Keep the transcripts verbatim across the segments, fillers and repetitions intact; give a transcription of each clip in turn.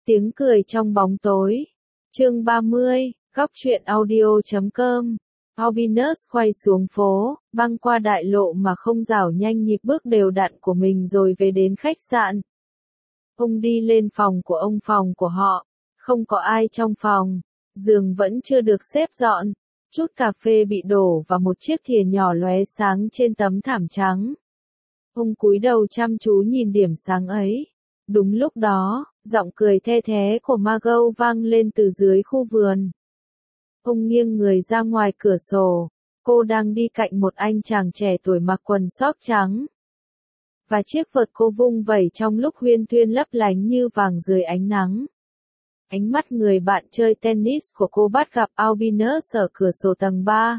Tiếng cười trong bóng tối. Chương ba mươi, góc truyện audio chấm com. Albinus quay xuống phố, băng qua đại lộ mà không rảo nhanh nhịp bước đều đặn của mình rồi về đến khách sạn. Ông đi lên phòng của ông phòng của họ. Không có ai trong phòng. Giường vẫn chưa được xếp dọn. Chút cà phê bị đổ và một chiếc thìa nhỏ lóe sáng trên tấm thảm trắng. Ông cúi đầu chăm chú nhìn điểm sáng ấy. Đúng lúc đó, giọng cười the thé của Margot vang lên từ dưới khu vườn. Ông nghiêng người ra ngoài cửa sổ. Cô đang đi cạnh một anh chàng trẻ tuổi mặc quần sóc trắng. Và chiếc vợt cô vung vẩy trong lúc huyên thuyên lấp lánh như vàng dưới ánh nắng. Ánh mắt người bạn chơi tennis của cô bắt gặp Albinus ở cửa sổ tầng ba.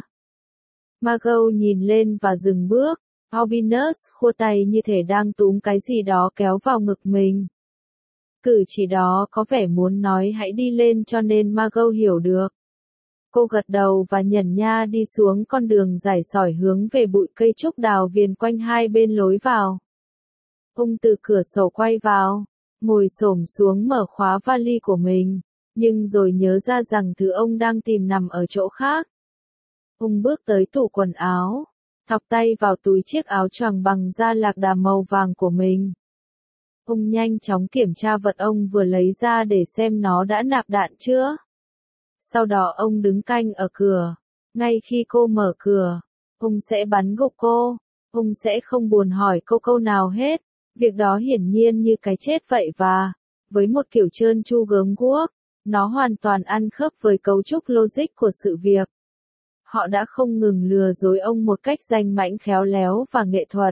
Margot nhìn lên và dừng bước. Albinus khua tay như thể đang túm cái gì đó kéo vào ngực mình. Cử chỉ đó có vẻ muốn nói hãy đi lên cho nên Margot hiểu được. Cô gật đầu và nhẩn nha đi xuống con đường dài sỏi hướng về bụi cây trúc đào viền quanh hai bên lối vào. Ông từ cửa sổ quay vào, ngồi xổm xuống mở khóa vali của mình, nhưng rồi nhớ ra rằng thứ ông đang tìm nằm ở chỗ khác. Ông bước tới tủ quần áo, thọc tay vào túi chiếc áo choàng bằng da lạc đà màu vàng của mình. Ông nhanh chóng kiểm tra vật ông vừa lấy ra để xem nó đã nạp đạn chưa. Sau đó ông đứng canh ở cửa. Ngay khi cô mở cửa, ông sẽ bắn gục cô. Ông sẽ không buồn hỏi cô câu nào hết. Việc đó hiển nhiên như cái chết vậy và, với một kiểu trơn tru gớm guốc, nó hoàn toàn ăn khớp với cấu trúc logic của sự việc. Họ đã không ngừng lừa dối ông một cách danh mãnh khéo léo và nghệ thuật.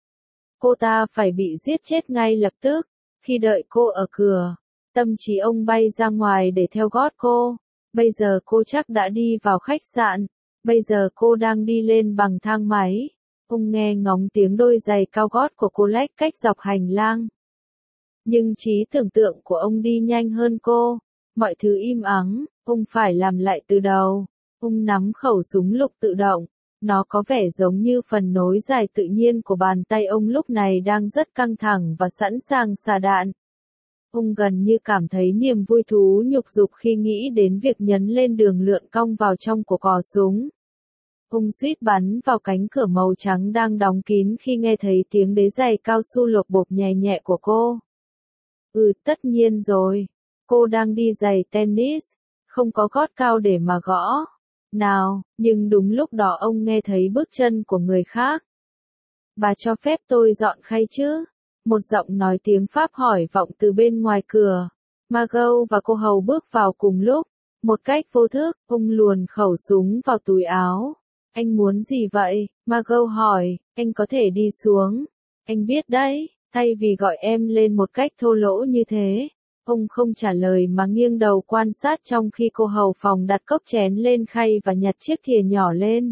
Cô ta phải bị giết chết ngay lập tức. Khi đợi cô ở cửa, tâm trí ông bay ra ngoài để theo gót cô. Bây giờ cô chắc đã đi vào khách sạn. Bây giờ cô đang đi lên bằng thang máy. Ông nghe ngóng tiếng đôi giày cao gót của cô lách cách dọc hành lang. Nhưng trí tưởng tượng của ông đi nhanh hơn cô. Mọi thứ im ắng, ông phải làm lại từ đầu. Ông nắm khẩu súng lục tự động. Nó có vẻ giống như phần nối dài tự nhiên của bàn tay ông lúc này đang rất căng thẳng và sẵn sàng xả đạn. Ông gần như cảm thấy niềm vui thú nhục dục khi nghĩ đến việc nhấn lên đường lượn cong vào trong của cò súng. Ông suýt bắn vào cánh cửa màu trắng đang đóng kín khi nghe thấy tiếng đế giày cao su lộp bộp nhẹ nhẹ của cô. Ừ, tất nhiên rồi. Cô đang đi giày tennis, không có gót cao để mà gõ. Nào, nhưng đúng lúc đó ông nghe thấy bước chân của người khác. Bà cho phép tôi dọn khay chứ? Một giọng nói tiếng Pháp hỏi vọng từ bên ngoài cửa. Margot và cô hầu bước vào cùng lúc. Một cách vô thức, ông luồn khẩu súng vào túi áo. Anh muốn gì vậy? Margot hỏi, anh có thể đi xuống. Anh biết đấy, thay vì gọi em lên một cách thô lỗ như thế. Ông không trả lời mà nghiêng đầu quan sát trong khi cô hầu phòng đặt cốc chén lên khay và nhặt chiếc thìa nhỏ lên.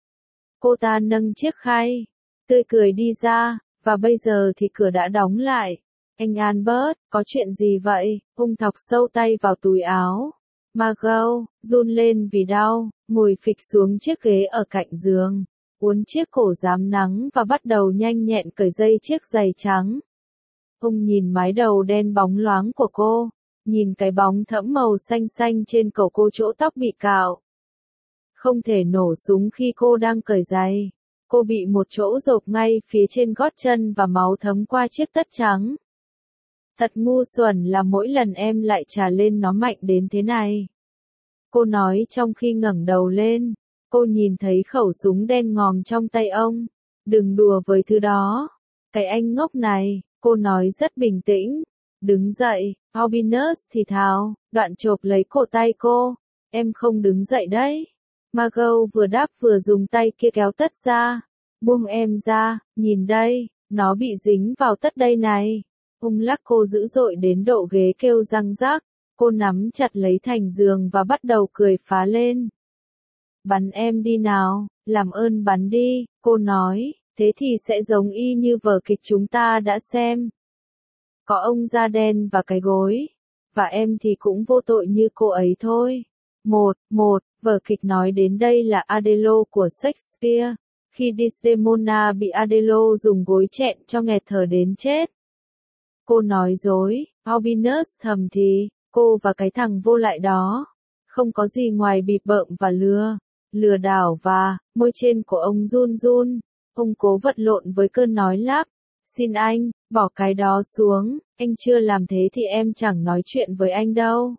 Cô ta nâng chiếc khay, tươi cười đi ra, và bây giờ thì cửa đã đóng lại. Anh Albert, có chuyện gì vậy? Ông thọc sâu tay vào túi áo. Margot, run lên vì đau, ngồi phịch xuống chiếc ghế ở cạnh giường, uốn chiếc cổ rám nắng và bắt đầu nhanh nhẹn cởi dây chiếc giày trắng. Ông nhìn mái đầu đen bóng loáng của cô, nhìn cái bóng thẫm màu xanh xanh trên cổ cô chỗ tóc bị cạo. Không thể nổ súng khi cô đang cởi giày. Cô bị một chỗ rộp ngay phía trên gót chân và máu thấm qua chiếc tất trắng. Thật ngu xuẩn là mỗi lần em lại trả lên nó mạnh đến thế này. Cô nói trong khi ngẩng đầu lên. Cô nhìn thấy khẩu súng đen ngòm trong tay ông. Đừng đùa với thứ đó. Cái anh ngốc này, cô nói rất bình tĩnh. Đứng dậy, Albinus thì thào, đoạn chộp lấy cổ tay cô. Em không đứng dậy đấy. Margot vừa đáp vừa dùng tay kia kéo tất ra. Buông em ra, nhìn đây, nó bị dính vào tất đây này. Ông lắc cô dữ dội đến độ ghế kêu răng rác. Cô nắm chặt lấy thành giường và bắt đầu cười phá lên. Bắn em đi nào, làm ơn bắn đi, cô nói, thế thì sẽ giống y như vở kịch chúng ta đã xem. Có ông da đen và cái gối, và em thì cũng vô tội như cô ấy thôi. Một, một, vở kịch nói đến đây là Adelo của Shakespeare, khi Desdemona bị Adelo dùng gối chẹn cho nghẹt thở đến chết. Cô nói dối, Albinus thầm thì, Cô và cái thằng vô lại đó, không có gì ngoài bịp bợm và lừa, lừa đảo và, môi trên của ông run run, ông cố vật lộn với cơn nói lắp. Xin anh, bỏ cái đó xuống, anh chưa làm thế thì em chẳng nói chuyện với anh đâu.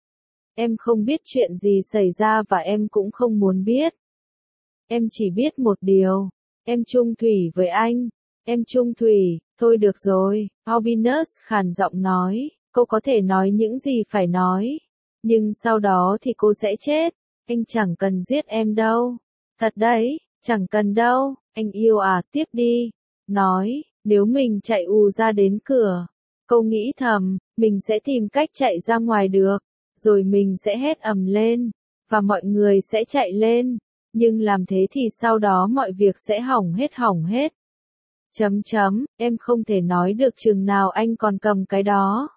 Em không biết chuyện gì xảy ra và em cũng không muốn biết. Em chỉ biết một điều, em chung thủy với anh, em chung thủy, thôi được rồi, Albinus khàn giọng nói, cô có thể nói những gì phải nói, nhưng sau đó thì cô sẽ chết, anh chẳng cần giết em đâu. Thật đấy, chẳng cần đâu, anh yêu à, tiếp đi. Nói, nếu mình chạy ù ra đến cửa, cô nghĩ thầm, mình sẽ tìm cách chạy ra ngoài được, rồi mình sẽ hét ầm lên, và mọi người sẽ chạy lên, nhưng làm thế thì sau đó mọi việc sẽ hỏng hết hỏng hết. Chấm chấm, em không thể nói được chừng nào anh còn cầm cái đó.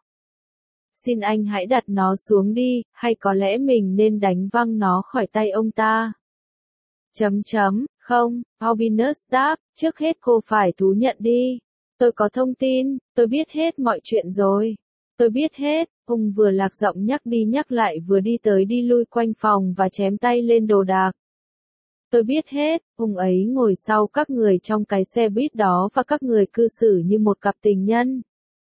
Xin anh hãy đặt nó xuống đi, hay có lẽ mình nên đánh văng nó khỏi tay ông ta. Chấm chấm, không, Albinus đáp, trước hết cô phải thú nhận đi. Tôi có thông tin, tôi biết hết mọi chuyện rồi. Tôi biết hết, ông vừa lạc giọng nhắc đi nhắc lại vừa đi tới đi lui quanh phòng và chém tay lên đồ đạc. Tôi biết hết, ông ấy ngồi sau các người trong cái xe buýt đó và các người cư xử như một cặp tình nhân.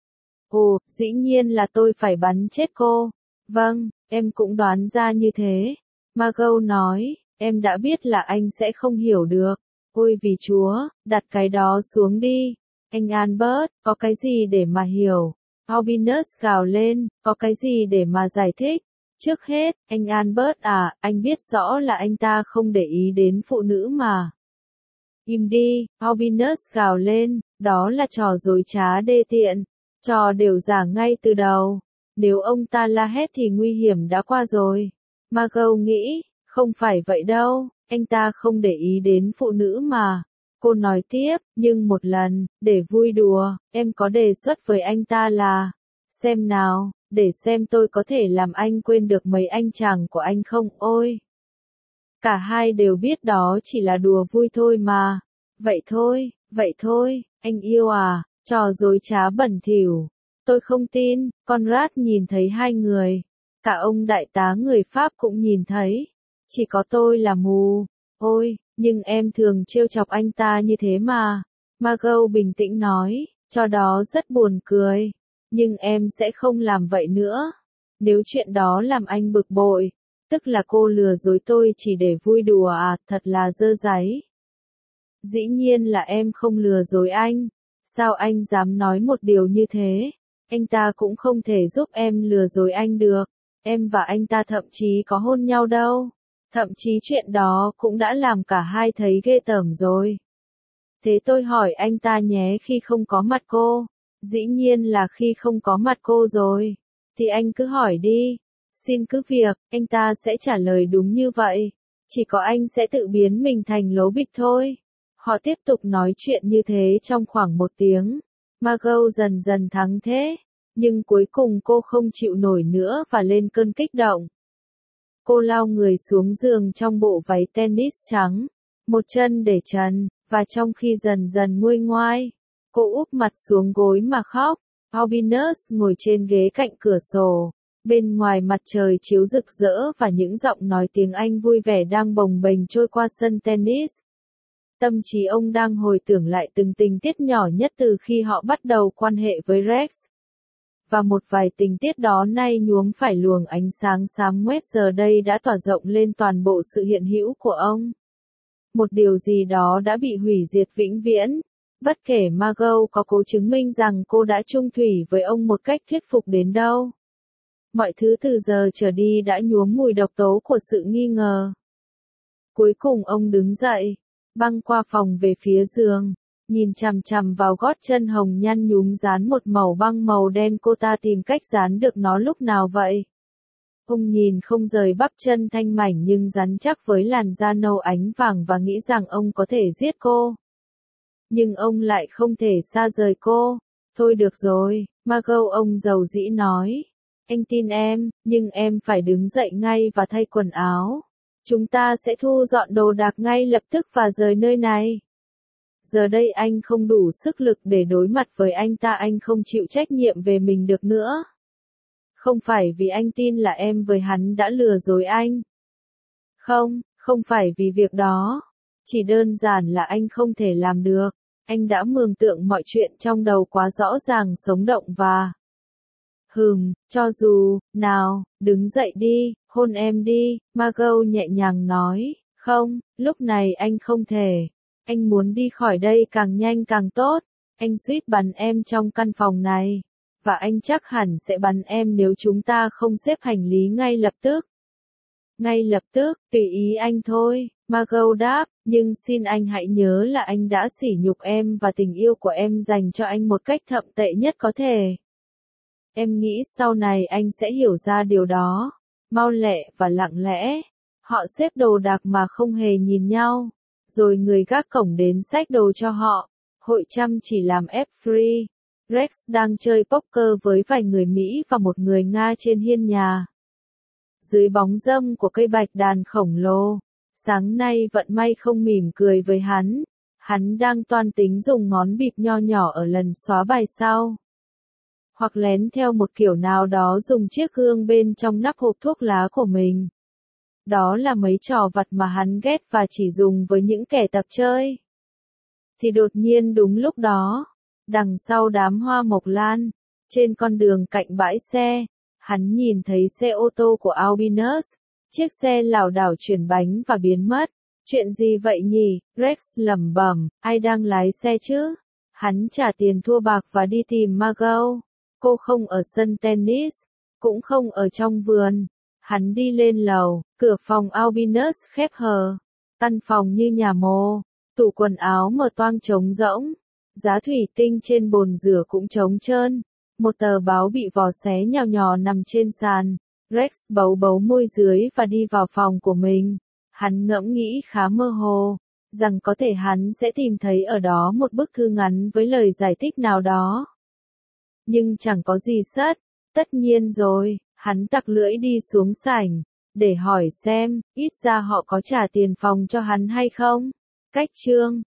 Ồ, dĩ nhiên là tôi phải bắn chết cô. Vâng, em cũng đoán ra như thế. Margot nói, em đã biết là anh sẽ không hiểu được. Ôi vì Chúa, đặt cái đó xuống đi. Anh Albert, có cái gì để mà hiểu? Albinus gào lên, có cái gì để mà giải thích? Trước hết, anh Albert à, anh biết rõ là anh ta không để ý đến phụ nữ mà. Im đi, Albinus gào lên, đó là trò dối trá đê tiện. Trò đều giả ngay từ đầu. Nếu ông ta la hét thì nguy hiểm đã qua rồi. Margot nghĩ, không phải vậy đâu, anh ta không để ý đến phụ nữ mà. Cô nói tiếp, nhưng một lần, để vui đùa, em có đề xuất với anh ta là, xem nào, để xem tôi có thể làm anh quên được mấy anh chàng của anh không, ôi. Cả hai đều biết đó chỉ là đùa vui thôi mà. Vậy thôi, vậy thôi, anh yêu à, trò dối trá bẩn thỉu. Tôi không tin, Conrad nhìn thấy hai người. Cả ông đại tá người Pháp cũng nhìn thấy. Chỉ có tôi là mù. Ôi, nhưng em thường trêu chọc anh ta như thế mà. Margot bình tĩnh nói, trò đó rất buồn cười. Nhưng em sẽ không làm vậy nữa. Nếu chuyện đó làm anh bực bội, tức là cô lừa dối tôi chỉ để vui đùa à, thật là dơ dáy. Dĩ nhiên là em không lừa dối anh. Sao anh dám nói một điều như thế? Anh ta cũng không thể giúp em lừa dối anh được. Em và anh ta thậm chí có hôn nhau đâu. Thậm chí chuyện đó cũng đã làm cả hai thấy ghê tởm rồi. Thế tôi hỏi anh ta nhé, khi không có mặt cô. Dĩ nhiên là khi không có mặt cô rồi. Thì anh cứ hỏi đi. Xin cứ việc, anh ta sẽ trả lời đúng như vậy. Chỉ có anh sẽ tự biến mình thành lố bịch thôi. Họ tiếp tục nói chuyện như thế trong khoảng một tiếng. Margot dần dần thắng thế. Nhưng cuối cùng cô không chịu nổi nữa và lên cơn kích động. Cô lao người xuống giường trong bộ váy tennis trắng. Một chân để trần, và trong khi dần dần nguôi ngoai, cô úp mặt xuống gối mà khóc. Albinus ngồi trên ghế cạnh cửa sổ. Bên ngoài mặt trời chiếu rực rỡ và những giọng nói tiếng Anh vui vẻ đang bồng bềnh trôi qua sân tennis. Tâm trí ông đang hồi tưởng lại từng tình tiết nhỏ nhất từ khi họ bắt đầu quan hệ với Rex. Và một vài tình tiết đó nay nhuốm phải luồng ánh sáng xám ngoét giờ đây đã tỏa rộng lên toàn bộ sự hiện hữu của ông. Một điều gì đó đã bị hủy diệt vĩnh viễn. Bất kể Margot có cố chứng minh rằng cô đã chung thủy với ông một cách thuyết phục đến đâu. Mọi thứ từ giờ trở đi đã nhuốm mùi độc tố của sự nghi ngờ. Cuối cùng ông đứng dậy, băng qua phòng về phía giường, nhìn chằm chằm vào gót chân hồng nhăn nhúm dán một màu băng màu đen, cô ta tìm cách dán được nó lúc nào vậy? Ông nhìn không rời bắp chân thanh mảnh nhưng rắn chắc với làn da nâu ánh vàng và nghĩ rằng ông có thể giết cô. Nhưng ông lại không thể xa rời cô. Thôi được rồi, Margot, ông dầu dĩ nói. Anh tin em, nhưng em phải đứng dậy ngay và thay quần áo. Chúng ta sẽ thu dọn đồ đạc ngay lập tức và rời nơi này. Giờ đây anh không đủ sức lực để đối mặt với anh ta, anh không chịu trách nhiệm về mình được nữa. Không phải vì anh tin là em với hắn đã lừa dối anh. Không, không phải vì việc đó. Chỉ đơn giản là anh không thể làm được. Anh đã mường tượng mọi chuyện trong đầu quá rõ ràng sống động và... Hừm, cho dù, nào, đứng dậy đi, hôn em đi, Margot nhẹ nhàng nói, không, lúc này anh không thể. Anh muốn đi khỏi đây càng nhanh càng tốt. Anh suýt bắn em trong căn phòng này. Và anh chắc hẳn sẽ bắn em nếu chúng ta không xếp hành lý ngay lập tức. Ngay lập tức, tùy ý anh thôi, Margot đáp, nhưng xin anh hãy nhớ là anh đã sỉ nhục em và tình yêu của em dành cho anh một cách thậm tệ nhất có thể. Em nghĩ sau này anh sẽ hiểu ra điều đó. Mau lẹ và lặng lẽ. Họ xếp đồ đạc mà không hề nhìn nhau. Rồi người gác cổng đến xách đồ cho họ. Hội chăm chỉ làm ép free. Rex đang chơi poker với vài người Mỹ và một người Nga trên hiên nhà. Dưới bóng râm của cây bạch đàn khổng lồ. Sáng nay vận may không mỉm cười với hắn. Hắn đang toan tính dùng ngón bịp nho nhỏ ở lần xóa bài sau. Hoặc lén theo một kiểu nào đó dùng chiếc gương bên trong nắp hộp thuốc lá của mình. Đó là mấy trò vặt mà hắn ghét và chỉ dùng với những kẻ tập chơi. Thì đột nhiên đúng lúc đó, đằng sau đám hoa mộc lan, trên con đường cạnh bãi xe, hắn nhìn thấy xe ô tô của Albinus. Chiếc xe lảo đảo chuyển bánh và biến mất. Chuyện gì vậy nhỉ? Rex lẩm bẩm, ai đang lái xe chứ? Hắn trả tiền thua bạc và đi tìm Margot. Cô không ở sân tennis, cũng không ở trong vườn. Hắn đi lên lầu, cửa phòng Albinus khép hờ. Căn phòng như nhà mồ, tủ quần áo mở toang trống rỗng. Giá thủy tinh trên bồn rửa cũng trống trơn. Một tờ báo bị vò xé nhào nhò nằm trên sàn. Rex bấu bấu môi dưới và đi vào phòng của mình. Hắn ngẫm nghĩ khá mơ hồ, rằng có thể hắn sẽ tìm thấy ở đó một bức thư ngắn với lời giải thích nào đó. Nhưng chẳng có gì sất, tất nhiên rồi, hắn tặc lưỡi đi xuống sảnh, để hỏi xem, ít ra họ có trả tiền phòng cho hắn hay không. Cách chương